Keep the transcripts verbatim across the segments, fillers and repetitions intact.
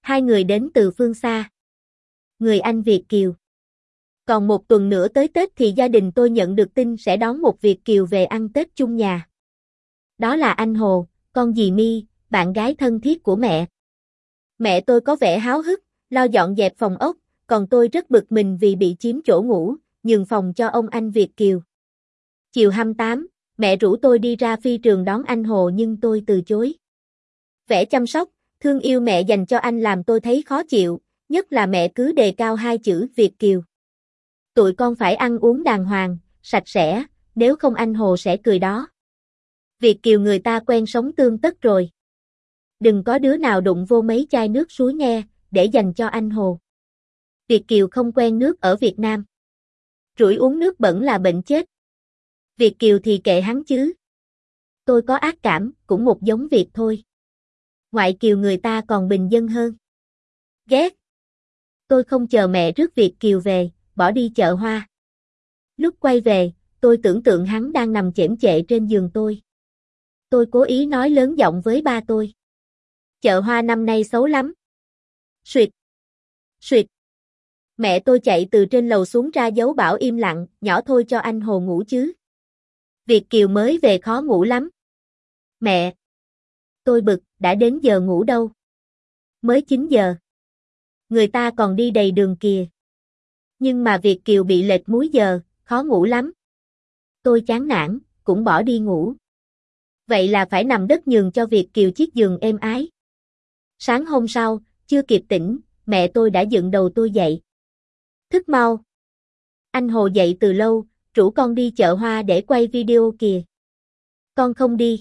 Hai người đến từ phương xa. Người Anh Việt kiều. Còn một tuần nữa tới Tết thì gia đình tôi nhận được tin sẽ đón một Việt kiều về ăn Tết chung nhà. Đó là anh Hồ, con dì My, bạn gái thân thiết của mẹ. Mẹ tôi có vẻ háo hức, lo dọn dẹp phòng ốc, còn tôi rất bực mình vì bị chiếm chỗ ngủ, nhường phòng cho ông anh Việt kiều. Chiều hai mươi tám, mẹ rủ tôi đi ra phi trường đón anh Hồ nhưng tôi từ chối. Vẻ chăm sóc, thương yêu mẹ dành cho anh làm tôi thấy khó chịu, nhất là mẹ cứ đề cao hai chữ Việt kiều. Tụi con phải ăn uống đàng hoàng, sạch sẽ, nếu không anh Hồ sẽ cười đó. Việt kiều người ta quen sống tương tất rồi. Đừng có đứa nào đụng vô mấy chai nước suối nghe, để dành cho anh Hồ. Việt kiều không quen nước ở Việt Nam. Rủi uống nước bẩn là bệnh chết. Việt kiều thì kệ hắn chứ. Tôi có ác cảm, cũng một giống Việt thôi. Ngoại kiều người ta còn bình dân hơn. Ghét. Tôi không chờ mẹ rước Việt kiều về, bỏ đi chợ hoa. Lúc quay về, tôi tưởng tượng hắn đang nằm chễm chệ trên giường tôi. Tôi cố ý nói lớn giọng với ba tôi. Chợ hoa năm nay xấu lắm. Suyệt. Suyệt. Mẹ tôi chạy từ trên lầu xuống ra dấu bảo im lặng, nhỏ thôi cho anh Hồ ngủ chứ. Việt kiều mới về khó ngủ lắm. Mẹ. Tôi bực, đã đến giờ ngủ đâu. Mới chín giờ. Người ta còn đi đầy đường kìa. Nhưng mà Việt kiều bị lệch múi giờ, khó ngủ lắm. Tôi chán nản, cũng bỏ đi ngủ. Vậy là phải nằm đất nhường cho Việt kiều chiếc giường êm ái. Sáng hôm sau, chưa kịp tỉnh, mẹ tôi đã dựng đầu tôi dậy. Thức mau. Anh Hồ dậy từ lâu, rủ con đi chợ hoa để quay video kìa. Con không đi.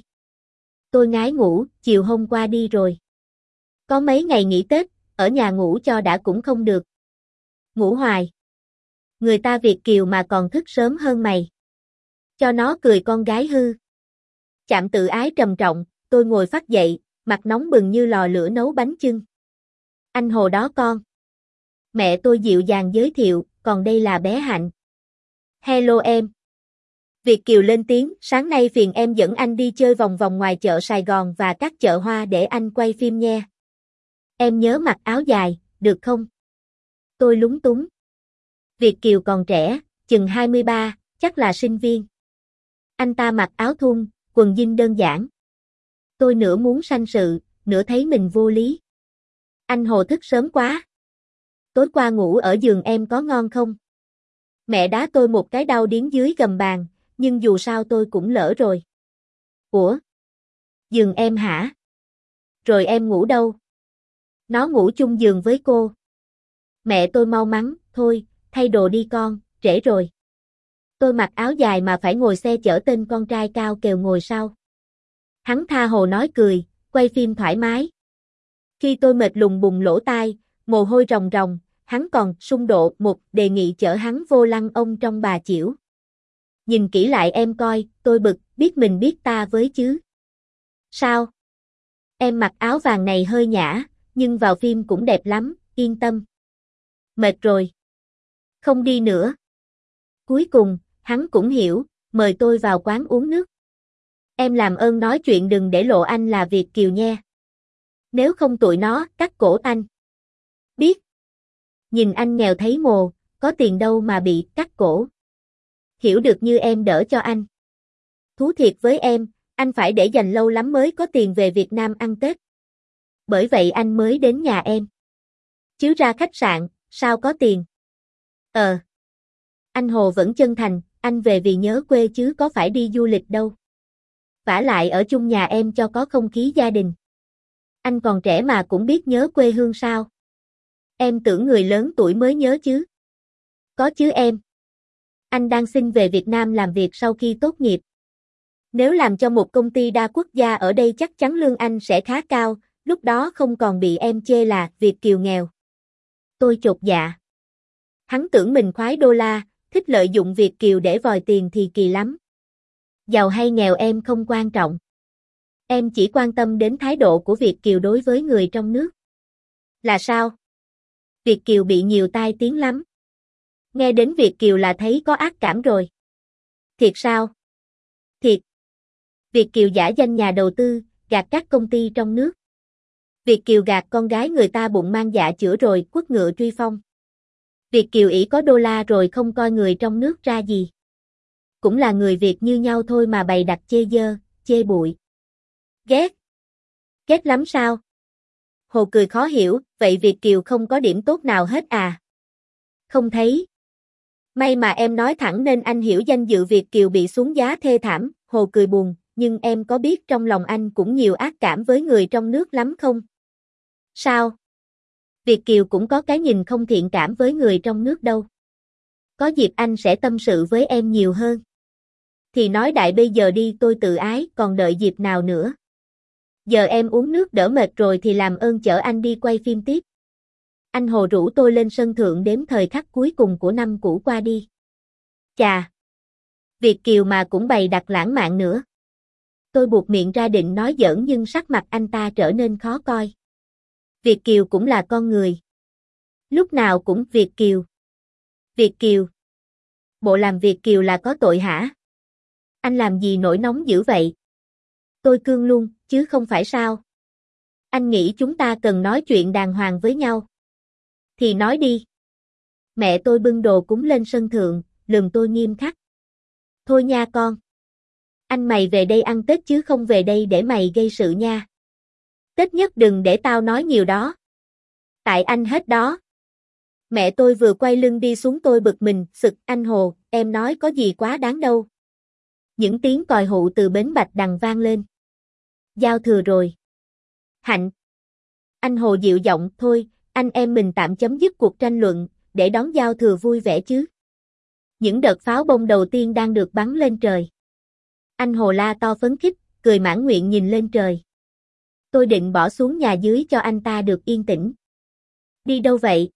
Tôi ngái ngủ, chiều hôm qua đi rồi. Có mấy ngày nghỉ Tết, ở nhà ngủ cho đã cũng không được. Ngủ hoài. Người ta Việt kiều mà còn thức sớm hơn mày. Cho nó cười con gái hư. Chạm tự ái trầm trọng, tôi ngồi phắt dậy, mặt nóng bừng như lò lửa nấu bánh chưng. Anh Hồ đó con. Mẹ tôi dịu dàng giới thiệu, còn đây là bé Hạnh. Hello em. Việt kiều lên tiếng, sáng nay phiền em dẫn anh đi chơi vòng vòng ngoài chợ Sài Gòn và các chợ hoa để anh quay phim nha. Em nhớ mặc áo dài, được không? Tôi lúng túng. Việt kiều còn trẻ, chừng hai mươi ba, chắc là sinh viên. Anh ta mặc áo thun, quần jean đơn giản. Tôi nửa muốn sanh sự, nửa thấy mình vô lý. Anh Hồ thức sớm quá. Tối qua ngủ ở giường em có ngon không? Mẹ đá tôi một cái đau điếng dưới gầm bàn, nhưng dù sao tôi cũng lỡ rồi. Ủa? Giường em hả? Rồi em ngủ đâu? Nó ngủ chung giường với cô. Mẹ tôi mau mắng, thôi, thay đồ đi con, trễ rồi. Tôi mặc áo dài mà phải ngồi xe chở tên con trai cao kèo ngồi sau. Hắn tha hồ nói cười, quay phim thoải mái. Khi tôi mệt lùng bùng lỗ tai, mồ hôi ròng ròng, hắn còn xung độ một đề nghị chở hắn vô lăng ông trong bà chĩu. Nhìn kỹ lại em coi, tôi bực, biết mình biết ta với chứ. Sao? Em mặc áo vàng này hơi nhã, nhưng vào phim cũng đẹp lắm, yên tâm. Mệt rồi. Không đi nữa. Cuối cùng, hắn cũng hiểu, mời tôi vào quán uống nước. Em làm ơn nói chuyện đừng để lộ anh là Việt kiều nha. Nếu không tụi nó cắt cổ anh. Biết. Nhìn anh nghèo thấy mồ, có tiền đâu mà bị cắt cổ. Hiểu được như em đỡ cho anh. Thú thiệt với em, anh phải để dành lâu lắm mới có tiền về Việt Nam ăn Tết. Bởi vậy anh mới đến nhà em. Chứ ra khách sạn, sao có tiền? Ờ. Anh Hồ vẫn chân thành, anh về vì nhớ quê chứ có phải đi du lịch đâu. Vả lại ở chung nhà em cho có không khí gia đình. Anh còn trẻ mà cũng biết nhớ quê hương sao? Em tưởng người lớn tuổi mới nhớ chứ? Có chứ em. Anh đang xin về Việt Nam làm việc sau khi tốt nghiệp. Nếu làm cho một công ty đa quốc gia ở đây chắc chắn lương anh sẽ khá cao, lúc đó không còn bị em chê là Việt kiều nghèo. Tôi chột dạ. Hắn tưởng mình khoái đô la, thích lợi dụng Việt kiều để vòi tiền thì kỳ lắm. Giàu hay nghèo em không quan trọng. Em chỉ quan tâm đến thái độ của Việt kiều đối với người trong nước. Là sao? Việt kiều bị nhiều tai tiếng lắm. Nghe đến Việt kiều là thấy có ác cảm rồi. Thiệt sao? Thiệt. Việt kiều giả danh nhà đầu tư, gạt các công ty trong nước. Việt kiều gạt con gái người ta bụng mang dạ chữa rồi quất ngựa truy phong. Việt kiều ỷ có đô la rồi không coi người trong nước ra gì. Cũng là người Việt như nhau thôi mà bày đặt chê dơ, chê bụi. Ghét. Ghét lắm sao? Hồ cười khó hiểu, vậy Việt kiều không có điểm tốt nào hết à? Không thấy. May mà em nói thẳng nên anh hiểu danh dự Việt kiều bị xuống giá thê thảm. Hồ cười buồn, nhưng em có biết trong lòng anh cũng nhiều ác cảm với người trong nước lắm không? Sao? Việt kiều cũng có cái nhìn không thiện cảm với người trong nước đâu. Có dịp anh sẽ tâm sự với em nhiều hơn. Thì nói đại bây giờ đi, tôi tự ái, còn đợi dịp nào nữa. Giờ em uống nước đỡ mệt rồi thì làm ơn chở anh đi quay phim tiếp. Anh Hồ rủ tôi lên sân thượng đếm thời khắc cuối cùng của năm cũ qua đi. Chà! Việt kiều mà cũng bày đặt lãng mạn nữa. Tôi buộc miệng ra định nói giỡn nhưng sắc mặt anh ta trở nên khó coi. Việt kiều cũng là con người. Lúc nào cũng Việt kiều. Việt kiều. Bộ làm Việt kiều là có tội hả? Anh làm gì nổi nóng dữ vậy? Tôi cương luôn, chứ không phải sao? Anh nghĩ chúng ta cần nói chuyện đàng hoàng với nhau. Thì nói đi. Mẹ tôi bưng đồ cúng lên sân thượng, lườm tôi nghiêm khắc. Thôi nha con. Anh mày về đây ăn Tết chứ không về đây để mày gây sự nha. Tết nhất đừng để tao nói nhiều đó. Tại anh hết đó. Mẹ tôi vừa quay lưng đi xuống tôi bực mình, sực anh Hồ, em nói có gì quá đáng đâu. Những tiếng còi hụ từ bến Bạch Đằng vang lên. Giao thừa rồi. Hạnh. Anh Hồ dịu giọng, thôi, anh em mình tạm chấm dứt cuộc tranh luận, để đón giao thừa vui vẻ chứ. Những đợt pháo bông đầu tiên đang được bắn lên trời. Anh Hồ la to phấn khích, cười mãn nguyện nhìn lên trời. Tôi định bỏ xuống nhà dưới cho anh ta được yên tĩnh. Đi đâu vậy?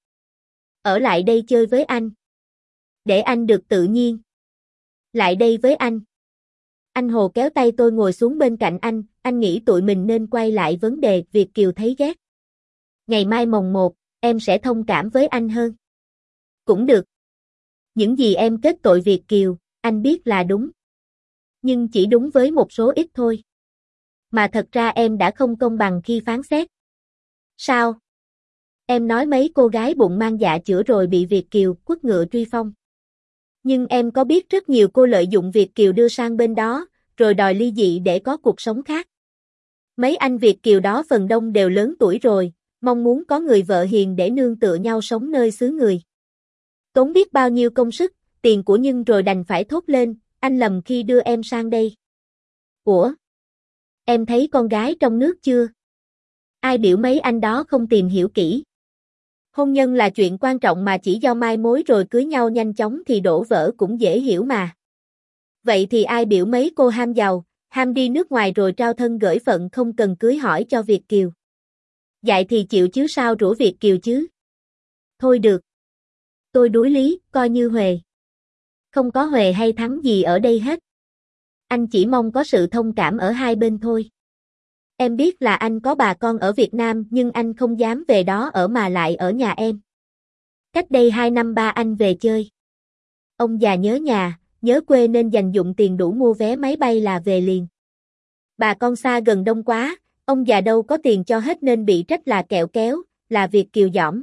Ở lại đây chơi với anh. Để anh được tự nhiên. Lại đây với anh. Anh Hồ kéo tay tôi ngồi xuống bên cạnh anh, anh nghĩ tụi mình nên quay lại vấn đề Việt kiều thấy ghét. Ngày mai mồng một, em sẽ thông cảm với anh hơn. Cũng được. Những gì em kết tội Việt kiều, anh biết là đúng. Nhưng chỉ đúng với một số ít thôi. Mà thật ra em đã không công bằng khi phán xét. Sao? Em nói mấy cô gái bụng mang dạ chữa rồi bị Việt kiều quất ngựa truy phong. Nhưng em có biết rất nhiều cô lợi dụng Việt kiều đưa sang bên đó, rồi đòi ly dị để có cuộc sống khác. Mấy anh Việt kiều đó phần đông đều lớn tuổi rồi, mong muốn có người vợ hiền để nương tựa nhau sống nơi xứ người. Tốn biết bao nhiêu công sức, tiền của nhưng rồi đành phải thốt lên, anh lầm khi đưa em sang đây. Ủa? Em thấy con gái trong nước chưa? Ai biểu mấy anh đó không tìm hiểu kỹ? Hôn nhân là chuyện quan trọng mà chỉ do mai mối rồi cưới nhau nhanh chóng thì đổ vỡ cũng dễ hiểu mà. Vậy thì ai biểu mấy cô ham giàu, ham đi nước ngoài rồi trao thân gởi phận không cần cưới hỏi cho Việt kiều? Dạy thì chịu chứ sao rủa Việt kiều chứ? Thôi được. Tôi đuối lý, coi như huề. Không có huề hay thắng gì ở đây hết. Anh chỉ mong có sự thông cảm ở hai bên thôi. Em biết là anh có bà con ở Việt Nam nhưng anh không dám về đó ở mà lại ở nhà em. Cách đây hai năm ba anh về chơi. Ông già nhớ nhà, nhớ quê nên dành dụm tiền đủ mua vé máy bay là về liền. Bà con xa gần đông quá, ông già đâu có tiền cho hết nên bị trách là kẹo kéo, là Việt kiều dỏm.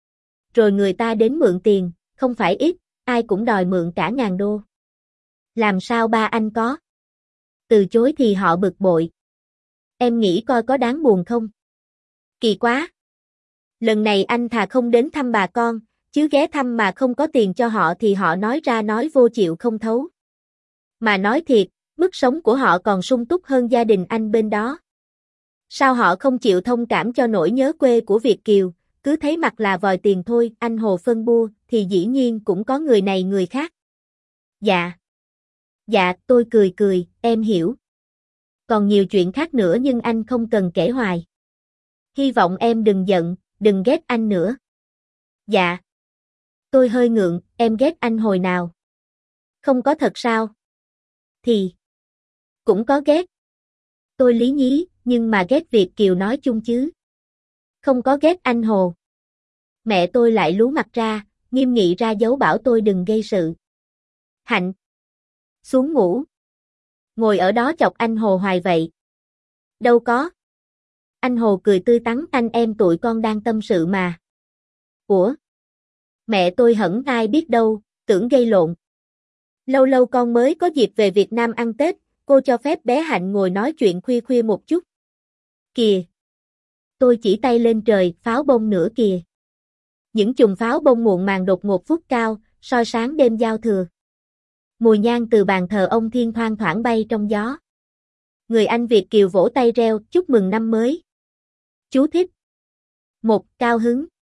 Rồi người ta đến mượn tiền, không phải ít, ai cũng đòi mượn cả ngàn đô. Làm sao ba anh có? Từ chối thì họ bực bội. Em nghĩ coi có đáng buồn không? Kỳ quá. Lần này anh thà không đến thăm bà con, chứ ghé thăm mà không có tiền cho họ thì họ nói ra nói vô chịu không thấu. Mà nói thiệt, mức sống của họ còn sung túc hơn gia đình anh bên đó. Sao họ không chịu thông cảm cho nỗi nhớ quê của Việt kiều, cứ thấy mặt là vòi tiền thôi, anh Hồ phân bua, thì dĩ nhiên cũng có người này người khác. Dạ. Dạ, tôi cười cười, em hiểu. Còn nhiều chuyện khác nữa nhưng anh không cần kể hoài. Hy vọng em đừng giận, đừng ghét anh nữa. Dạ. Tôi hơi ngượng, em ghét anh hồi nào? Không có thật sao? Thì. Cũng có ghét. Tôi lý nhí, nhưng mà ghét Việt kiều nói chung chứ. Không có ghét anh Hồ. Mẹ tôi lại lú mặt ra, nghiêm nghị ra dấu bảo tôi đừng gây sự. Hạnh. Xuống ngủ. Ngồi ở đó chọc anh Hồ hoài vậy. Đâu có. Anh Hồ cười tươi tắn, anh em tụi con đang tâm sự mà. Ủa? Mẹ tôi hẳn ai biết đâu, tưởng gây lộn. Lâu lâu con mới có dịp về Việt Nam ăn Tết, cô cho phép bé Hạnh ngồi nói chuyện khuya khuya một chút. Kìa! Tôi chỉ tay lên trời, pháo bông nữa kìa. Những chùm pháo bông muộn màng đột ngột vút cao, soi sáng đêm giao thừa. Mùi nhang từ bàn thờ ông Thiên thoang thoảng bay trong gió. Người anh Việt kiều vỗ tay reo, chúc mừng năm mới. Chú thích. Một, cao hứng.